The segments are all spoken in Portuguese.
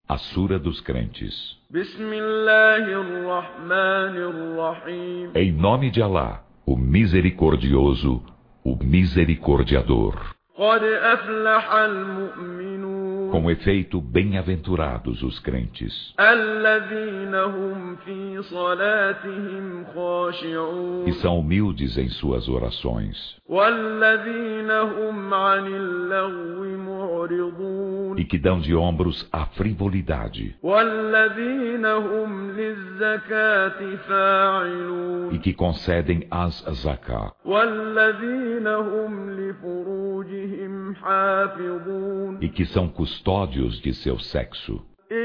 A Sura dos Crentes. Em nome de Alá, o Misericordioso, o Misericordiador. Com efeito, bem-aventurados os crentes, que são humildes em suas orações, e que dão de ombros à frivolidade, e que concedem as zakah, e que são custódios de seu sexo,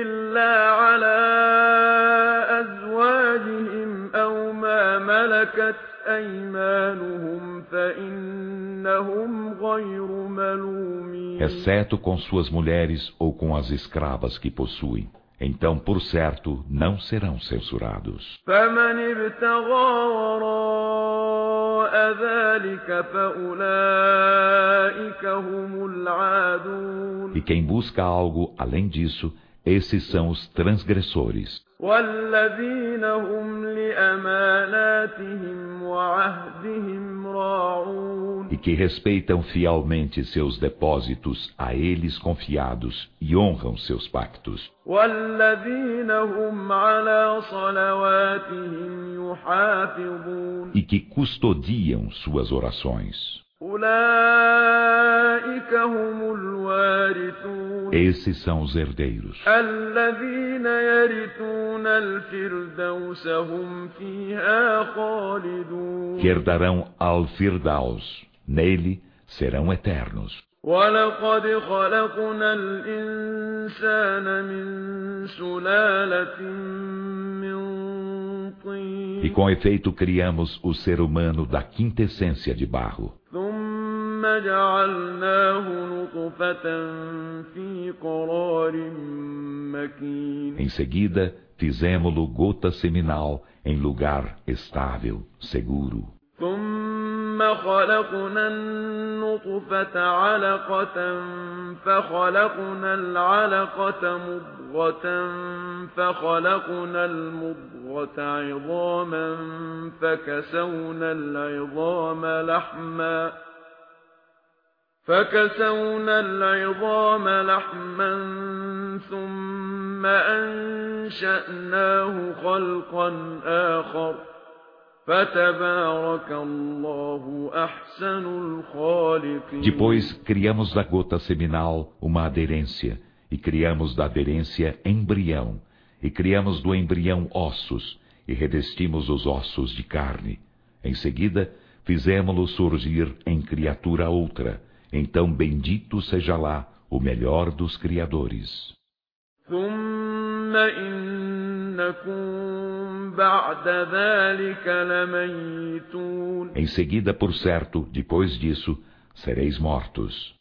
exceto com suas mulheres ou com as escravas que possuem. Então, por certo, não serão censurados. E quem busca algo além disso, esses são os transgressores. E que respeitam fielmente seus depósitos a eles confiados e honram seus pactos. E que custodiam suas orações. Esses são os herdeiros, que herdarão Al-Firdaus. Nele serão eternos. E com efeito criamos o ser humano da quintessência de barro. Em seguida, fizemo-lo gota seminal em lugar estável, seguro. خلقنا النطفة علقة فخلقنا العلقة مضغة فخلقنا المضغة عظاما فكسونا العظام لحما ثم أنشأناه خلقا آخر Depois criamos da gota seminal uma aderência, e criamos da aderência embrião, e criamos do embrião ossos, e revestimos os ossos de carne. Em seguida, fizemo-lo surgir em criatura outra. Então bendito seja lá o melhor dos criadores. Em seguida, por certo, depois disso, sereis mortos.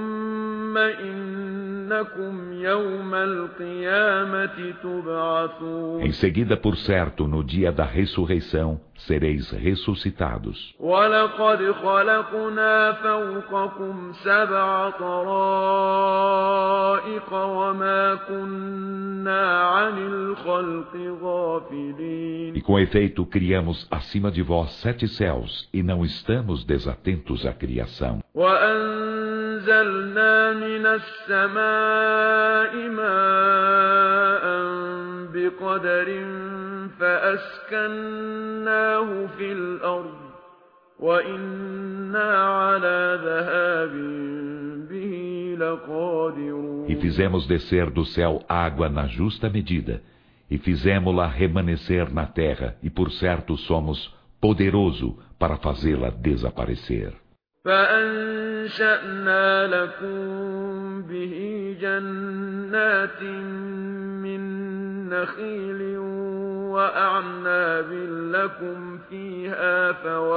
Em seguida, por certo, no dia da ressurreição, sereis ressuscitados. E com efeito, criamos acima de vós 7 céus, e não estamos desatentos à criação. وأنزلنا من السماء ماء بقدر فأسكناه في الأرض وإنا على ذهاب به لقادرون. E fizemos descer do céu água na justa medida, e fizemo-la remanescer na terra, e por certo somos poderoso para fazê-la desaparecer. فأنشأنا لكم به جنات من نخيل وأعناب لكم فيها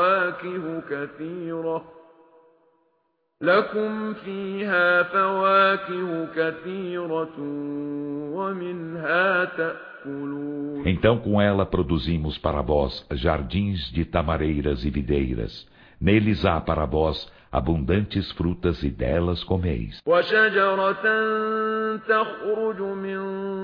فواكه كثيرة ومنها تأكلون. Então com ela produzimos para vós jardins de tamareiras e videiras. Neles há para vós abundantes frutas e delas comeis. وشجرة تخرج من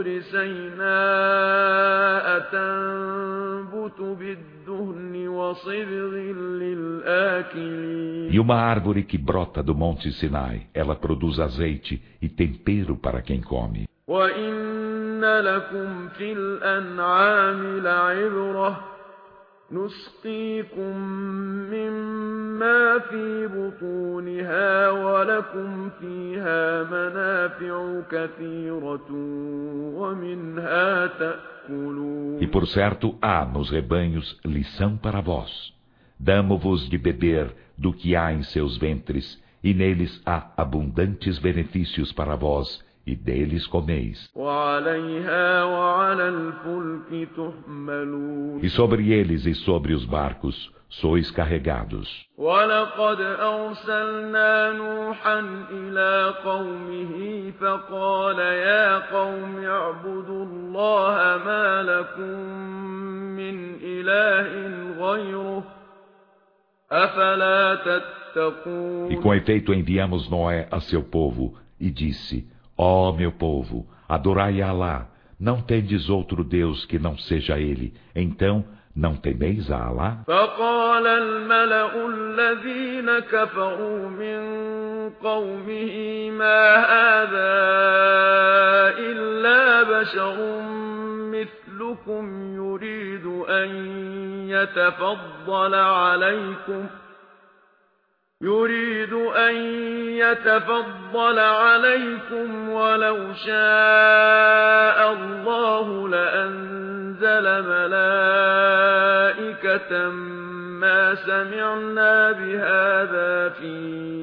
طور سيناء تنبت بالدهن وصبغ للآكلين. E uma árvore que brota do monte Sinai, ela produz azeite e tempero para quem come. وَإِنَّ لَكُمْ فِي الْأَنْعَامِ لَعِبْرَةً نُسْقِيكُم مِّمَّا فِي بُطُونِهَا وَلَكُمْ فِيهَا مَنَافِعُ كَثِيرَةٌ وَمِنْهَا تَأْكُلُونَ. E por certo há nos rebanhos lição para vós. Damo-vos de beber do que há em seus ventres, e neles há abundantes benefícios para vós, e deles comeis. وَعَلَيْهَا وَعَلَى الْفُلْكِ تُحْمَلُونَ. E sobre eles e sobre os barcos sois carregados. وَلَقَدْ أَرْسَلْنَا نُوحًا إِلَى قَوْمِهِ فَقَالَ يَا قَوْمِ اعْبُدُوا اللَّهَ مَا لَكُم مِّنْ إِلَٰهٍ غَيْرُهُ أَفَلَا تَتَّقُونَ. E com efeito enviamos Noé a seu povo, e disse: Ó meu povo, adorai a Alá, não tendes outro Deus que não seja Ele, então não temeis a Alá? فقال الملأ الذين كفروا من قومه ما هذا إلا بشر مثلكم يريد أن يتفضل عليكم ولو شاء الله لأنزل ملائكة ما سمعنا بهذا في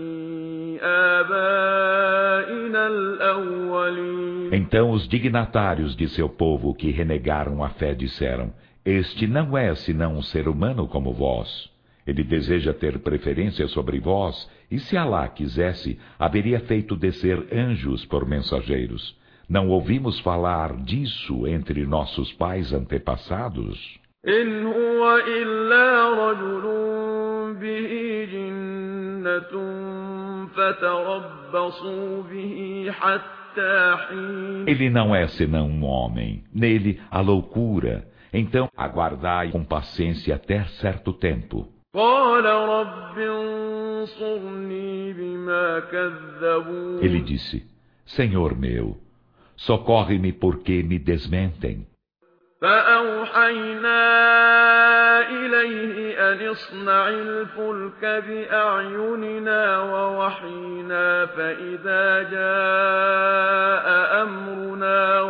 آبائنا الأولين. Então os dignatários de seu povo que renegaram a fé disseram: Este não é senão um ser humano como vós. Ele deseja ter preferência sobre vós, e se Alá quisesse, haveria feito descer anjos por mensageiros. Não ouvimos falar disso entre nossos pais antepassados? إن هو إلا رجل به جنة فتربصوا به حتى حين. Ele não é senão um homem, nele a loucura. Então aguardai com paciência até certo tempo. قال رب انصرني بما كذبون. Ele disse: Senhor meu, socorre-me porque me desmentem. فأوحينا إليه أن اصنع الفلك بأعيننا ووحينا فإذا جاء أمرنا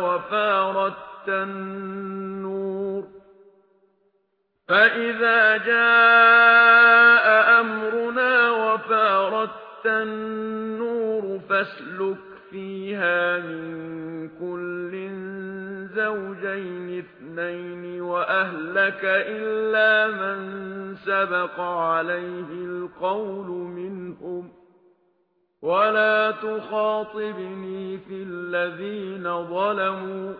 وفارت النور فاسلك فيها من كل زوجين اثنين وأهلك إلا من سبق عليه القول منهم ولا تخاطبني في الذين ظلموا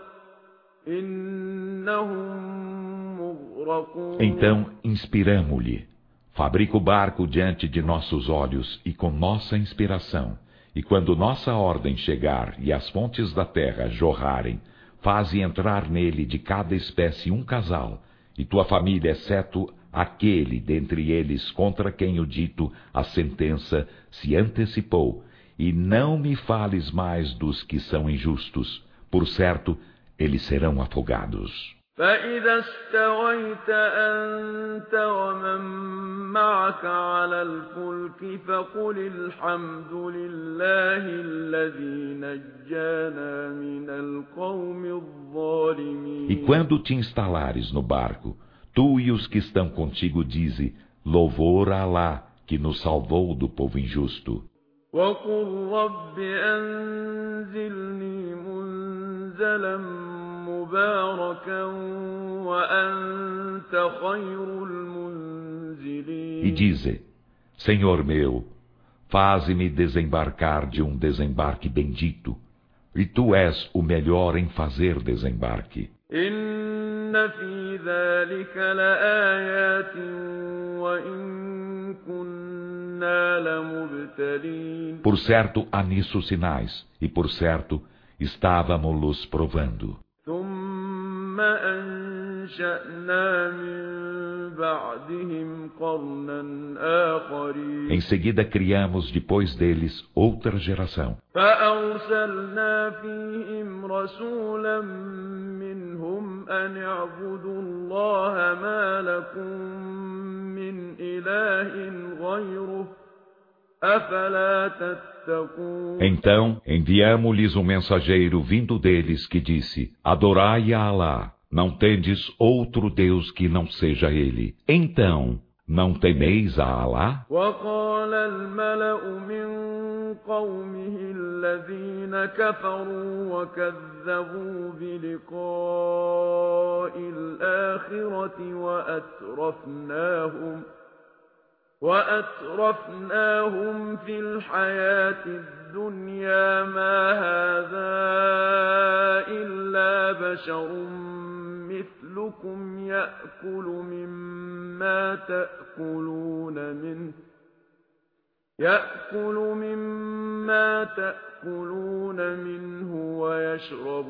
إنهم مغرقون. Então inspiramo-lhe: fabrica o barco diante de nossos olhos e com nossa inspiração, e quando nossa ordem chegar e as fontes da terra jorrarem, faze entrar nele de cada espécie um casal, e tua família, exceto aquele dentre eles contra quem o dito a sentença se antecipou, e não me fales mais dos que são injustos, por certo, eles serão afogados. فإذا استويت أنت ومن معك على الفلك فقل الحمد لله الذي نجانا من القوم الظالمين. E quando te instalares no barco, tu e os que estão contigo dize: louvor a Alá, que nos salvou do povo injusto. وقل رب أنزلني منزلا مباركا وأنت خير المنزلين. E dize: Senhor meu, faze-me desembarcar de um desembarque bendito, e tu és o melhor em fazer desembarque. إن في ذلك لآيات وإن كنا لمبتلين. Por certo há nisso sinais, e por certo estávamos-los provando. ثم أنشأنا من بعدهم قرنا آخرين Em seguida criamos depois deles outra geração. فأرسلنا فيهم رسولا منهم أن اعبدوا الله ما لكم من إله غيره أفلا تتقون Então enviamo-lhes um mensageiro vindo deles que disse: Adorai a Alá, não tendes outro Deus que não seja Ele. Então, não temeis a Alá? وقال الملأ من قومه الذين كفروا وكذبوا بلقاء الآخرة وأترفناهم في الحياة الدنيا ما هذا إلا بشر مثلكم يأكل مما تأكلون منه ويشرب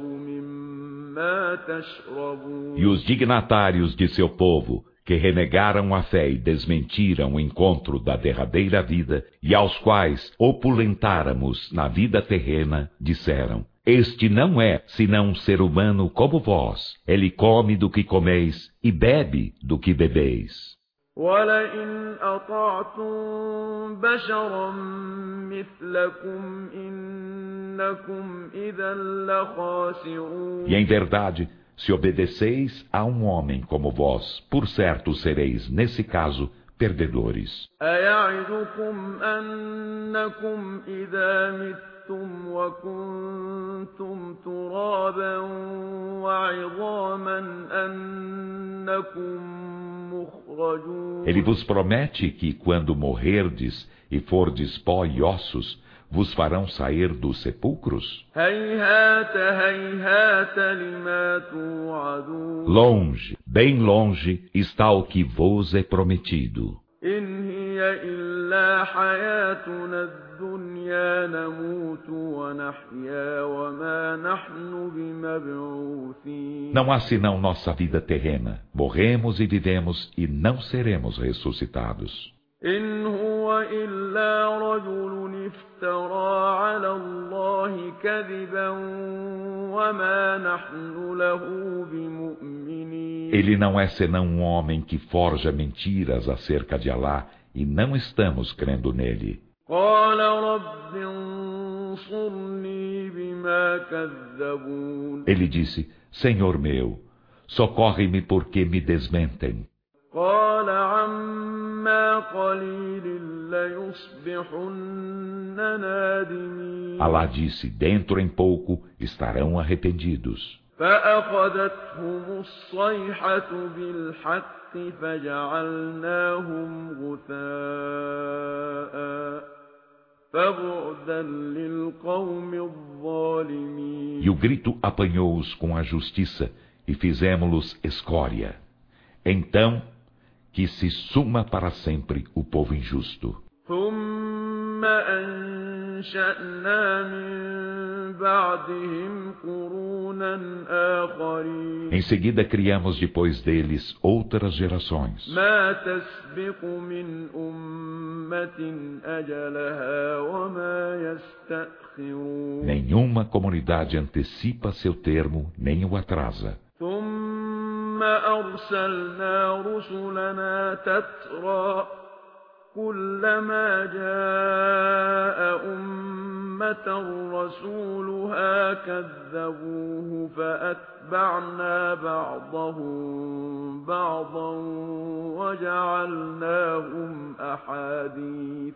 مما تشربون E os dignatários de seu povo, que renegaram a fé e desmentiram o encontro da derradeira vida, e aos quais opulentáramos na vida terrena, disseram: Este não é senão um ser humano como vós. Ele come do que comeis e bebe do que bebeis. وَلَئِنْ أَطَعْتُمْ بَشَرًا مِثْلَكُمْ إِنَّكُمْ إِذًا لَخَاسِرُونَ E em verdade, se obedeceis a um homem como vós, por certo sereis, nesse caso, perdedores. أَيَعِدُكُمْ أَنَّكُمْ إِذَا مِتُّمْ وَكُنْتُمْ تُرَابًا وَعِظَامًا أَنَّكُمْ مُخْرَجُونَ Ele vos promete que, quando morrerdes e fordes pó e ossos, vos farão sair dos sepulcros? هَيْهَاتَ هَيْهَاتَ لِمَا تُوعَدُونَ Longe, bem longe, está o que vos é prometido. إِنْ هِيَ إِلَّا حَيَاتُنَا الدُّنْيَا نَمُوتُ وَنَحْيَا وَمَا نَحْنُ بِمَبْعُوثِينَ Não há senão nossa vida terrena. Morremos e vivemos e não seremos ressuscitados. إِنْ هُوَ إِلَّا رَجُلٌ افْتَرَىٰ عَلَى اللَّهِ كَذِبًا وَمَا نَحْنُ لَهُ بِمُؤْمِنِينَ Ele não é senão um homem que forja mentiras acerca de Alá e não estamos crendo nele. قَالَ رَبِّ انصُرْنِي بِمَا كَذَّبُونِ Ele disse: Senhor meu, socorre-me porque me desmentem. قَالَ عَمَّا قَلِيلٍ لَيُصْبِحُنَّ نَادِمِينَ Alá disse: Dentro em pouco estarão arrependidos. فأخذتهم الصيحة بالحق فجعلناهم غثاء فبعدا للقوم الظالمين E o grito apanhou-os com a justiça e fizemo-los escória. Então, que se suma para sempre o povo injusto. ثم أنشأنا من بعدهم قرونا آخرين Em seguida criamos depois deles outras gerações. ما تسبق من أمة أجلها وما يستأخرون Nenhuma comunidade antecipa seu termo, nem o atrasa. ثم أرسلنا رسلنا تترى كلما جاء أمة رسولها كذبوه فأتبعنا بعضهم بعضا وجعلناهم أحاديث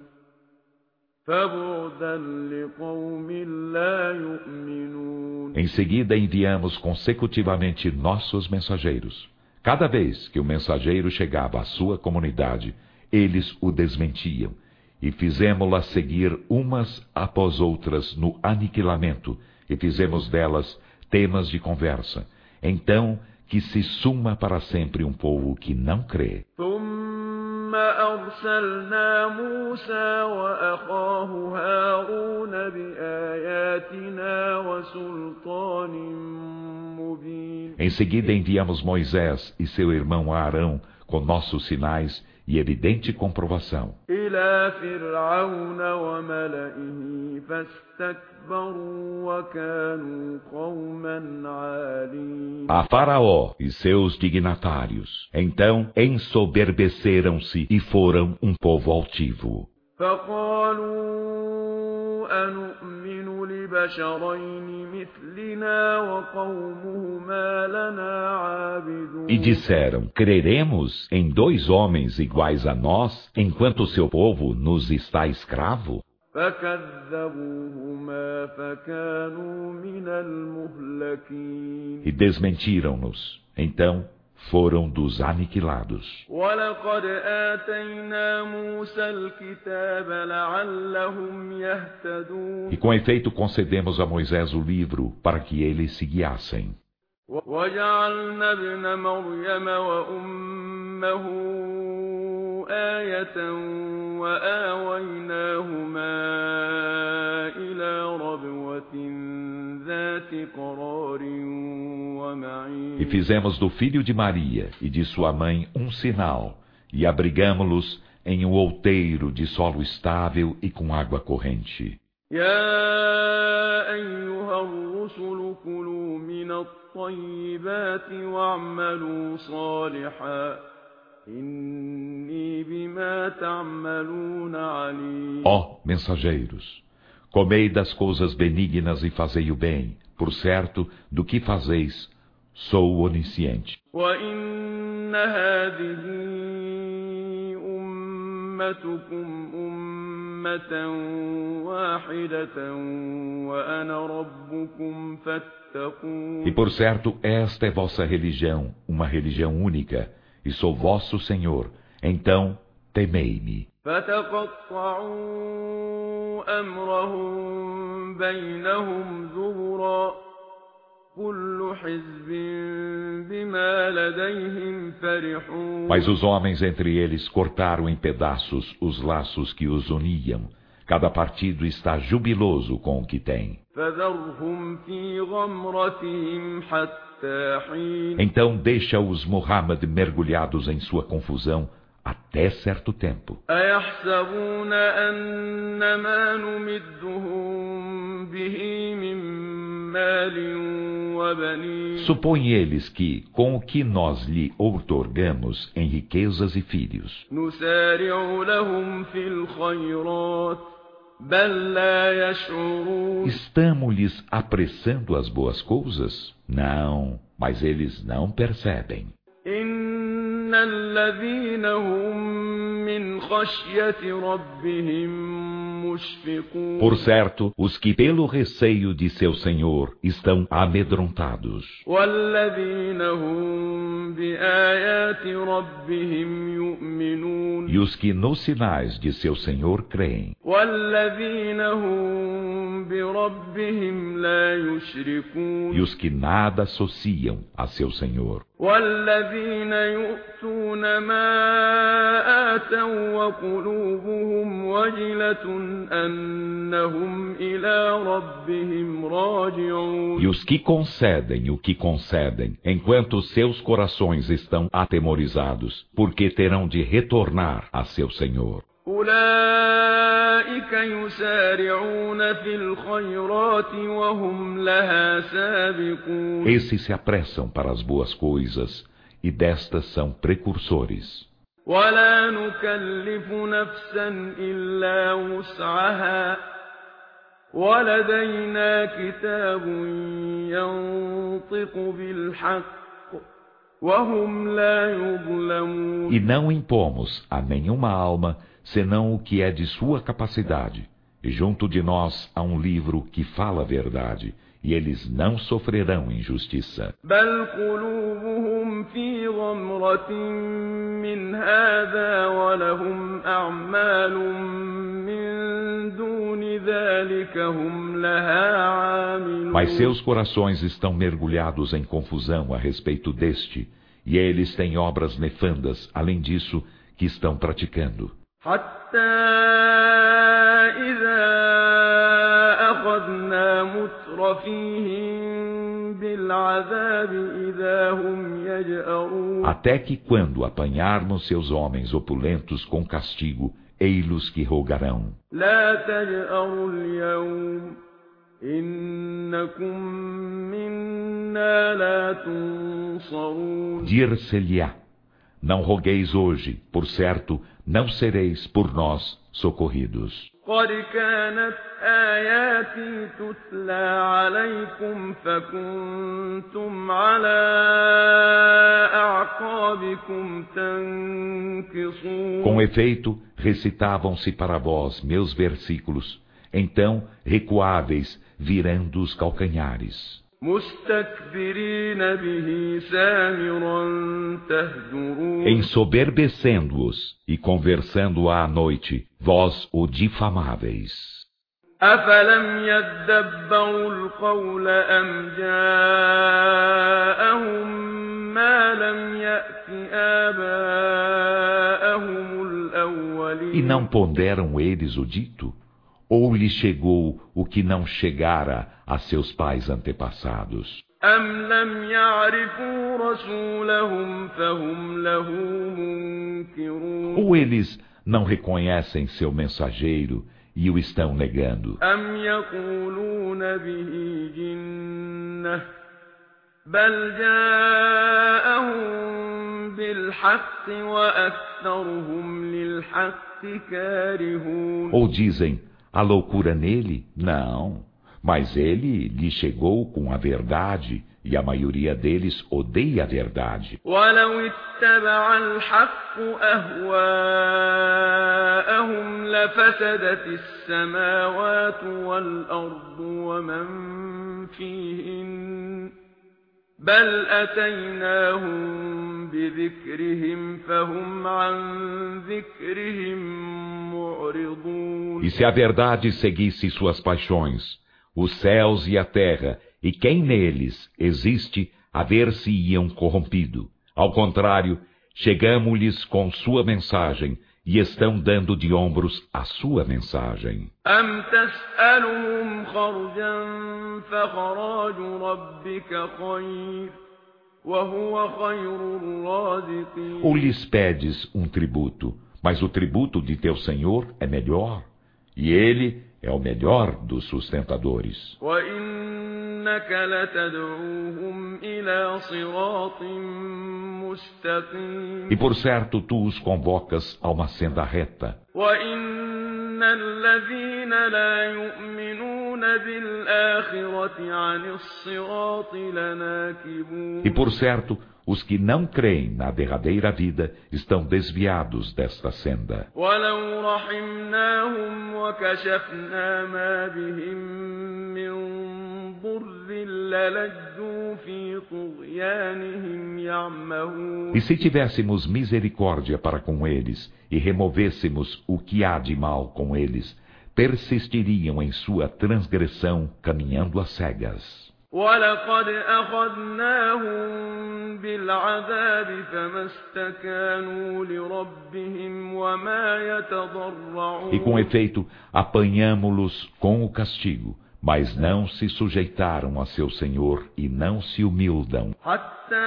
فبعدا لقوم لا يؤمنون Em seguida enviamos consecutivamente nossos mensageiros. Cada vez que o mensageiro chegava à sua comunidade, eles o desmentiam, e fizemo-la seguir umas após outras no aniquilamento, e fizemos delas temas de conversa. Então, que se suma para sempre um povo que não crê. ثم أرسلنا موسى وأخاه هارون بآياتنا وسلطان مبين. Em seguida enviamos Moisés e seu irmão Arão com nossos sinais e evidente comprovação إلى فرعون وملئه فاستكبروا وكانوا قوما عالين. a Faraó e seus dignatários. Então ensoberbeceram-se e foram um povo altivo. فقالوا أنؤمن لبشرين مثلنا وقومهما لنا عابدون. E disseram, creremos em 2 homens iguais a nós, enquanto seu povo nos está escravo? فكذبوهما فكانوا من المهلكين. E desmentiram-nos. Então foram dos aniquilados. ولقد آتينا موسى الكتاب لعلهم يهتدون. E com efeito concedemos a Moisés o livro para que eles se guiassem. وجعلنا ابن مريم وأمه آية وآويناهما إلى ربوة ذات قرار ومعين. E fizemos do filho de Maria e de sua mãe um sinal, e abrigamo-los em um outeiro de solo estável e com água corrente. يا أيها الرسل كلوا من الطيبات واعملوا صالحا إني بما تعملون عليم. Ó mensageiros, comei das coisas benignas e fazei o bem, por certo, do que fazeis, sou onisciente. وإن هذه أمتكم أمة واحدة وأنا ربكم فاتقون. E por certo, esta é vossa religião, uma religião única, e sou vosso Senhor, então temei-me. فتقطعوا أمرهم بينهم زبرا كل حزب بما لديهم فرحون. Mas os homens entre eles cortaram em pedaços os laços que os uniam. Cada partido está jubiloso com o que tem. فذرهم في غمرتهم حتى حين. Então deixa-os Muhammad mergulhados em sua confusão até certo tempo. أيحسبون أن ما نمدهم به من مال وبنين. Supõem eles que, com o que nós lhe outorgamos em riquezas e filhos, نسارع لهم في الخيرات بل لا يشعرون. estamos-lhes apressando as boas coisas? Não, mas eles não percebem. إن الذين هم من خشية ربهم مشفقون. Por certo, os que pelo receio de seu Senhor estão amedrontados. والذين هم بآيات ربهم يؤمنون. E os que nos sinais de seu Senhor creem. والذين هم بربهم لا يشركون. E os que nada associam a seu Senhor. والذين يؤتون ما آتوا وقلوبهم وجلة أنهم إلى ربهم راجعون. E os que concedem o que concedem, enquanto seus corações estão atemorizados, porque terão de retornar a seu Senhor. أولئك يسارعون في الخيرات وهم لها سابقون. Esses se apressam para as boas coisas, e destas são precursores. ولا نكلف نفسا إلا وسعها ولدينا كتاب ينطق بالحق وهم لا يظلمون. E não impomos a nenhuma alma senão o que é de sua capacidade. E junto de nós há um livro que fala a verdade, e eles não sofrerão injustiça. بل قلوبهم في غمرة من هذا ولهم أعمال من دون ذلك هم لها عاملون. Mas seus corações estão mergulhados em confusão a respeito deste, e eles têm obras nefandas, além disso, que estão praticando. حتى إذا أخذنا مترفيهم بالعذاب إذا هم يجأرون. Até que quando apanharmos seus homens opulentos com castigo, ei-los que rogarão: لا تجأروا اليوم إنكم منا لا تنصرون. Dir-se-lhe-á: não rogueis hoje, por certo, não sereis por nós socorridos. قد كانت آياتي تتلى عليكم فكنتم على أعقابكم تنكصون. Com efeito, recitavam-se para vós meus versículos, então recuáveis, virando os calcanhares. مستكبرين به سامرا تهجرون. Ensoberbecendo-os e conversando à noite, vós o difamáveis. أفلم يدبروا القول أم جاءهم ما لم يأت آباءهم الأولين. E não ponderam eles o dito? Ou lhe chegou o que não chegara a seus pais antepassados? أم لم يعرفوا رسولهم فهم له منكرون. Ou eles não reconhecem seu mensageiro e o estão negando? أم يقولون به جنة بل جاءهم بالحق وأكثرهم للحق كارهون. Ou dizem: a loucura nele? Não, mas ele lhe chegou com a verdade e a maioria deles odeia a verdade. ولو اتبع الحق أهواءهم لفسدت السماوات والأرض ومن فيهن بل أتيناهم بذكرهم فهم عن ذكرهم معرضون. E se a verdade seguisse suas paixões, os céus e a terra, e quem neles existe, haver-se-iam corrompido. Ao contrário, chegamo-lhes com sua mensagem, e estão dando de ombros a sua mensagem. أم تسألهم خرجا فخراج ربك خير وهو خير الرازقين. Ou lhes pedes um tributo, mas o tributo de teu Senhor é melhor, e ele é o melhor dos sustentadores. وإنك لتدعوهم إلى صراط مستقيم. E por certo tu os convocas a uma senda reta. وإن الذين لا يؤمنون بالآخرة عن الصراط لناكبون. E por certo, os que não creem na derradeira vida estão desviados desta senda. ولو رحمناهم وكشفنا ما بهم من ضر للجوا في طغيانهم يعمهون. E se tivéssemos misericórdia para com eles e removêssemos o que há de mal com eles, persistiriam em sua transgressão, caminhando às cegas. ولقد أخذناهم بالعذاب فما استكانوا لربهم وما يتضرعون. E com efeito, apanhamo-los com o castigo, mas não se sujeitaram a seu Senhor e não se humildam. حتى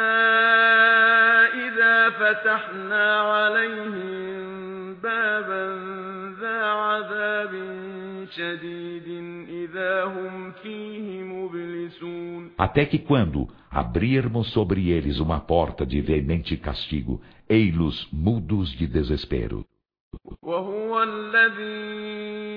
إذا فتحنا عليهم بابا ذا عذاب شديد إذا هم فيه مبلسون. Até que quando abrirmos sobre eles uma porta de veemente castigo, ei-los mudos de desespero. وهو الذي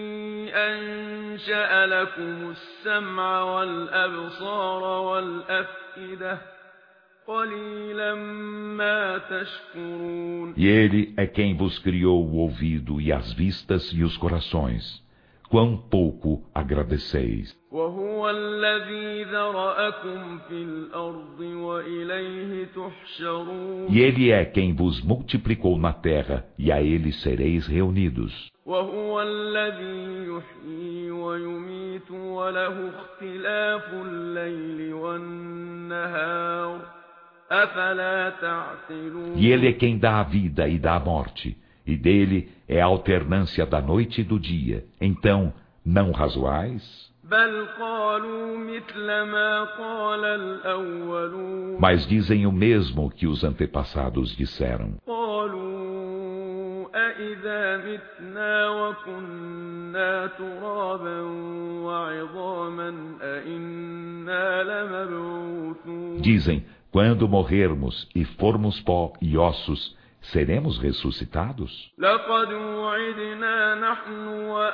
أنشأ لكم السمع والأبصار والأفئدة قليلا ما تشكرون. E ele é quem vos criou o ouvido e as vistas e os corações. Quão pouco agradeceis. وهو الذي ذرأكم في الأرض وإليه تحشرون. E ele é quem vos multiplicou na terra, e a ele sereis reunidos. وهو الذي يحيي ويميت وله اختلاف الليل والنهار أفلا تعقلون E ele é quem dá a vida e dá a morte, e dele é a alternância da noite e do dia. Então, não razoais? بل قالوا مثل ما قال الأولون Mas dizem o mesmo que os antepassados disseram. قالوا أإذا متنا وكنا ترابا وعظاما أإنا لمبعوثون Dizem, quando morrermos e formos pó e ossos, seremos ressuscitados? لقد وعدنا نحن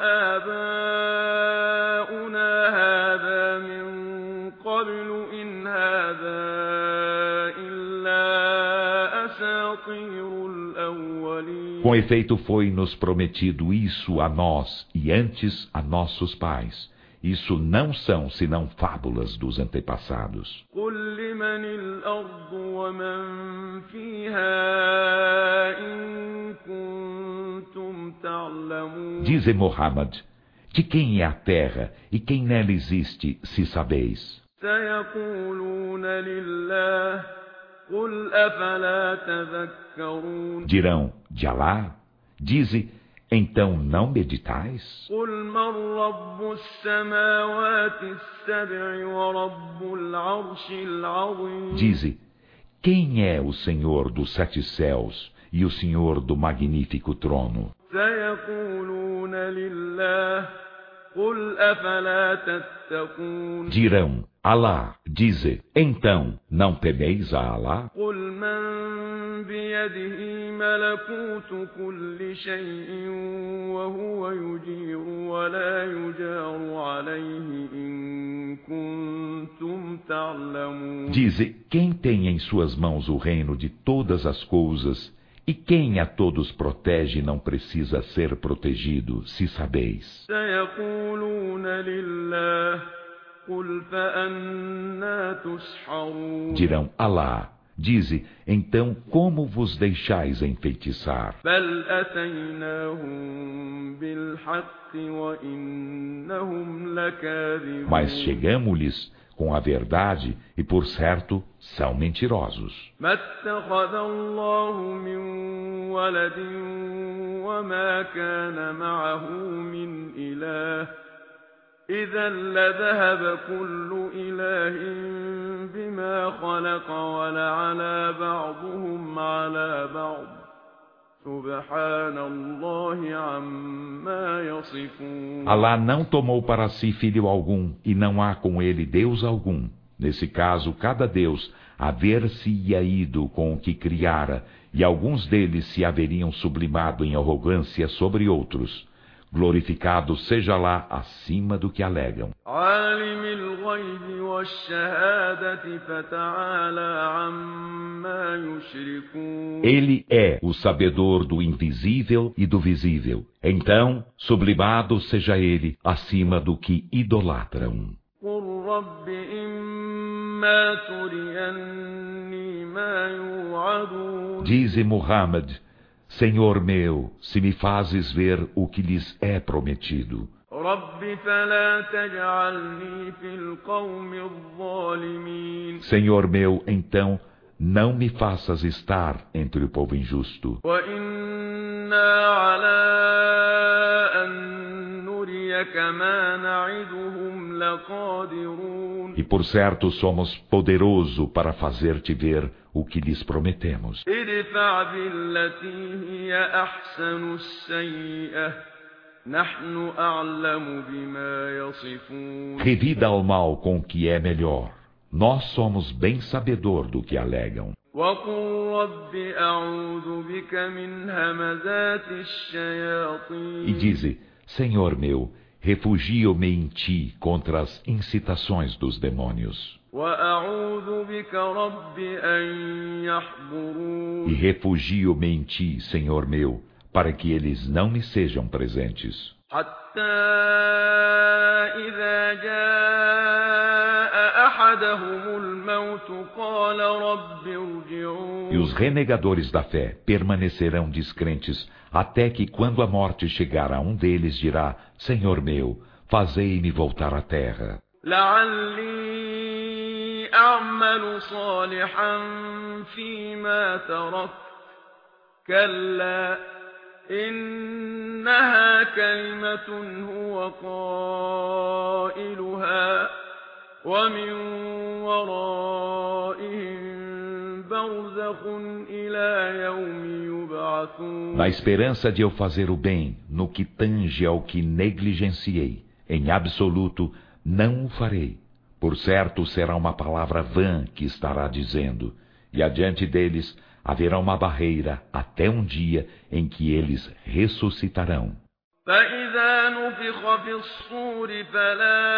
وآباؤنا هذا من قبل إن هذا إلا أساطير الأولين Com efeito foi-nos prometido isso a nós e antes a nossos pais. Isso não são senão fábulas dos antepassados. قل لمن الأرض ومن فيها إن كنتم تعلمون Dize Muhammad, de quem é a terra e quem nela existe, se sabeis? سيقولون لله قل أفلا تذكرون Dirão, de Alá? Dize, então não meditais? قل من رب السماوات السبع ورب العرش العظيم Dize, quem é o Senhor dos 7 céus e o Senhor do magnífico trono? سيقولون لله قل أفلا تتقون Dirão, Alá. Dize, então não temeis a Alá? قل من بيده ملكوت كل شيء وهو يجير ولا يجار عليه إن كنتم تعلمون Dize, quem tem em suas mãos o reino de todas as coisas, e quem a todos protege não precisa ser protegido, se sabeis. سيقولون لله قل فأنا تسحرون Dirão, Alá. Dize, então como vos deixais enfeitiçar? بل أتيناهم بالحق وإنهم لكاذبون Mas chegamo-lhes com a verdade e, por certo, são mentirosos. ما اتخذ الله من ولد وما كان معه من إله إذا لذهب كل إله بما خلق ولعلى بعضهم على بعض سبحان الله عما يصفون Alá não tomou para si filho algum, e não há com ele Deus algum. Nesse caso, cada Deus haver-se-ia ido com o que criara, e alguns deles se haveriam sublimado em arrogância sobre outros. Glorificado seja lá acima do que alegam. عالم الغيب والشهادة فتعالى عما يشركون Ele é o sabedor do invisível e do visível. Então, sublimado seja ele acima do que idolatram. قل رب إما تريني ما يوعدون Dize Muhammad, Senhor meu, se me fazes ver o que lhes é prometido. رب فلا تجعلني في القوم الظالمين Senhor meu, então, não me faças estar entre o povo injusto. وإنا على أن نريك ما نعدهم لقادرون E por certo somos poderoso para fazer-te ver o que lhes prometemos. ادفع بالتي هي أحسن السيئة نحن أعلم بما يصفون Revida ao mal com o que é melhor. Nós somos bem sabedor do que alegam. وقل رب أعوذ بك من همزات E الشياطين dize, Senhor meu, refugio-me em ti contra as incitações dos demônios. وأعوذ بك رب أن E يحضرون refugio-me em ti, Senhor meu, para que eles não me sejam presentes. حتى إذا جاء أحدهم الموت قال رب ارجعون E os renegadores da fé permanecerão descrentes, até que quando a morte chegar a um deles dirá, Senhor meu, fazei-me voltar à terra, لعلي أعمل صالحا فيما تركت كلا إنها كلمة هو قائلها ومن ورائهم برزخ إلى يوم يبعثون. Na esperança de eu fazer o bem no que tange ao que negligenciei, em absoluto não o farei. Por certo será uma palavra vã que estará dizendo, e adiante deles haverá uma barreira até um dia em que eles ressuscitarão. فإذا نفخ في الصور فلا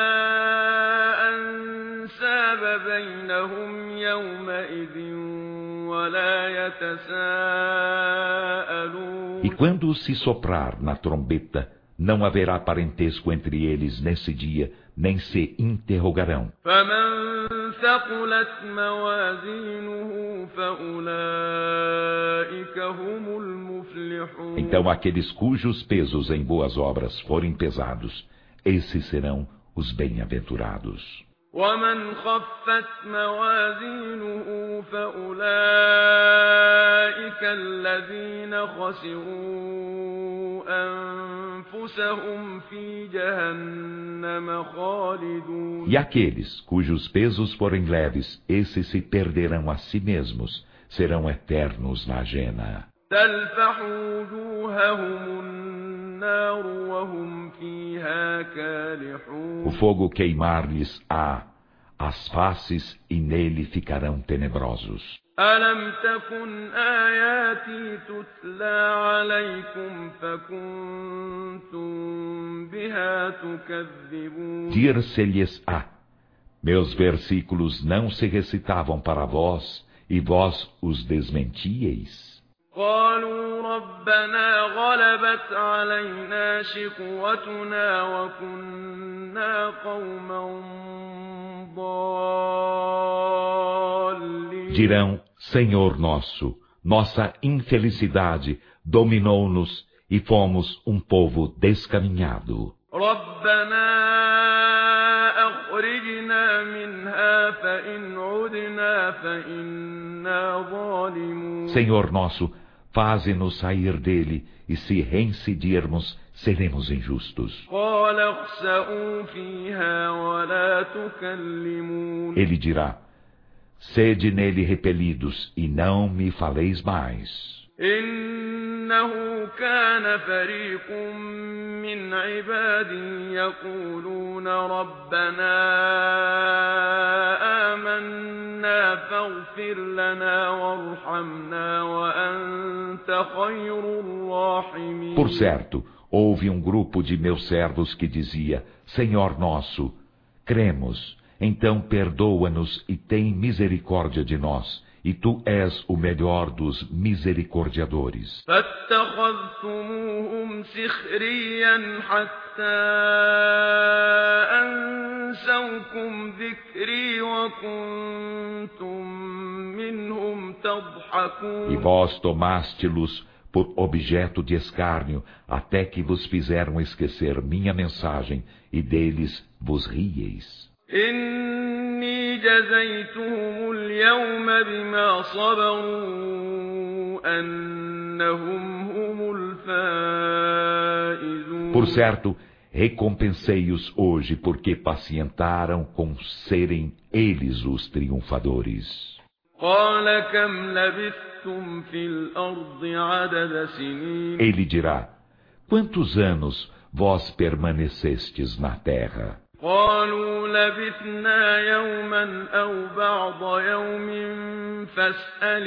أنساب بينهم يومئذ ولا يتساءلون. E quando se soprar na trombeta, não haverá parentesco entre eles nesse dia, nem se interrogarão. فمن ثقلت موازينه فأولئك هم المفلحون. Então aqueles cujos pesos em boas obras forem pesados, esses serão os bem-aventurados. ومن خفت موازينه فأولئك الذين خسروا أنفسهم في جهنم خالدون. E aqueles cujos pesos forem leves, esses se perderão a si mesmos, serão eternos na jena. تلفح وجوههم النار وهم فيها كالحون. O fogo queimar-lhes as faces e nele ficarão tenebrosos. ألم تكن آياتي تتلى عليكم فكنتم بها تكذبون. Dir-se-lhes-á: meus versículos não se recitavam para vós, e vós os desmentíeis. قالوا ربنا غلبت علينا شقوتنا وكنا قوما ضالين. Dirão: Senhor nosso, nossa infelicidade dominou-nos e fomos um povo descaminhado. ربنا أخرجنا منها فإن عدنا فإنا ظالمون. Senhor nosso, faze-nos sair dele, e se reincidirmos, seremos injustos. قال اخسئوا فيها ولا تكلمون. Ele dirá: sede nele repelidos, e não me faleis mais. إنه كان فريق من عبادي يقولون ربنا آمنا فاغفر لنا وارحمنا وأنت خير الراحمين. Por certo, houve um grupo de meus servos que dizia: Senhor nosso, cremos, então perdoa-nos e tem misericórdia de nós, e tu és o melhor dos misericordiadores. فاتخذتموهم سخريا حتى أنسوكم ذكري وكنتم منهم تضحكون. E vós tomaste-los por objeto de escárnio, até que vos fizeram esquecer minha mensagem, e deles vos rieis. إني جزيتهم اليوم بما صبروا أنهم هم الفائزون. Por certo, recompensei-os hoje porque pacientaram com serem eles os triunfadores. قال كم لبثتم في الأرض عدد سنين. Ele dirá: quantos anos vós permanecestes na terra? قالوا لبثنا يوما أو بعض يوم فاسأل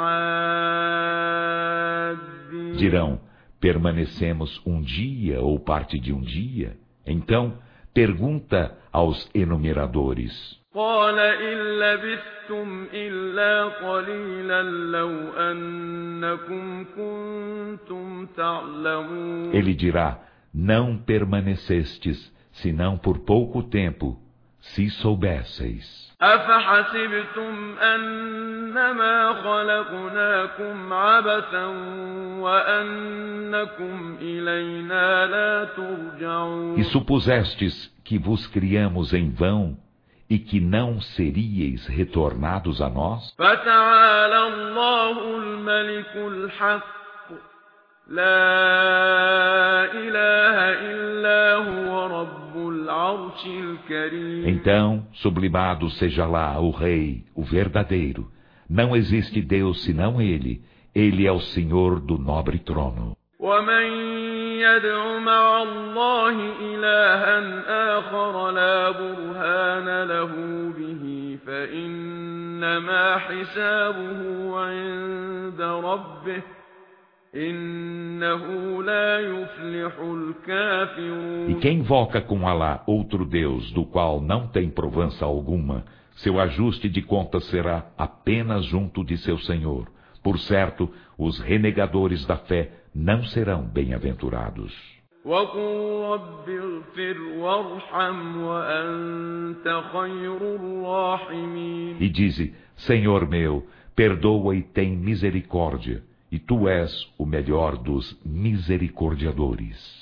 العادين. Dirão: permanecemos um dia ou parte de um dia? Então, pergunta aos enumeradores. قال إن لبثتم إلا قليلا لو أنكم كنتم تعلمون. Ele dirá: não permanecestes, senão por pouco tempo, se soubesseis. أفحسبتم أنما خلقناكم عبثا وأنكم إلينا لا ترجعون. E supusestes que vos criamos em vão, e que não seríeis retornados a nós? فتعالى الله الملك الحق لا إله إلا هو رب العرش الكريم. Então, sublimado seja lá o Rei, o verdadeiro. Não existe Deus senão Ele. Ele é o Senhor do nobre trono. ومن يدع مع الله إلها آخر لا برهان له به فإنما حسابه عند ربه إنه لا يفلح الكافرون. E quem invoca com Alá outro Deus, do qual não tem provança alguma, seu ajuste de contas será apenas junto de seu Senhor. Por certo, os renegadores da fé não serão bem-aventurados. وقل رب اغفر وارحم وأنت خير الراحمين. E dize, Senhor meu, perdoa e tem misericórdia, e Tu és o melhor dos misericordiadores.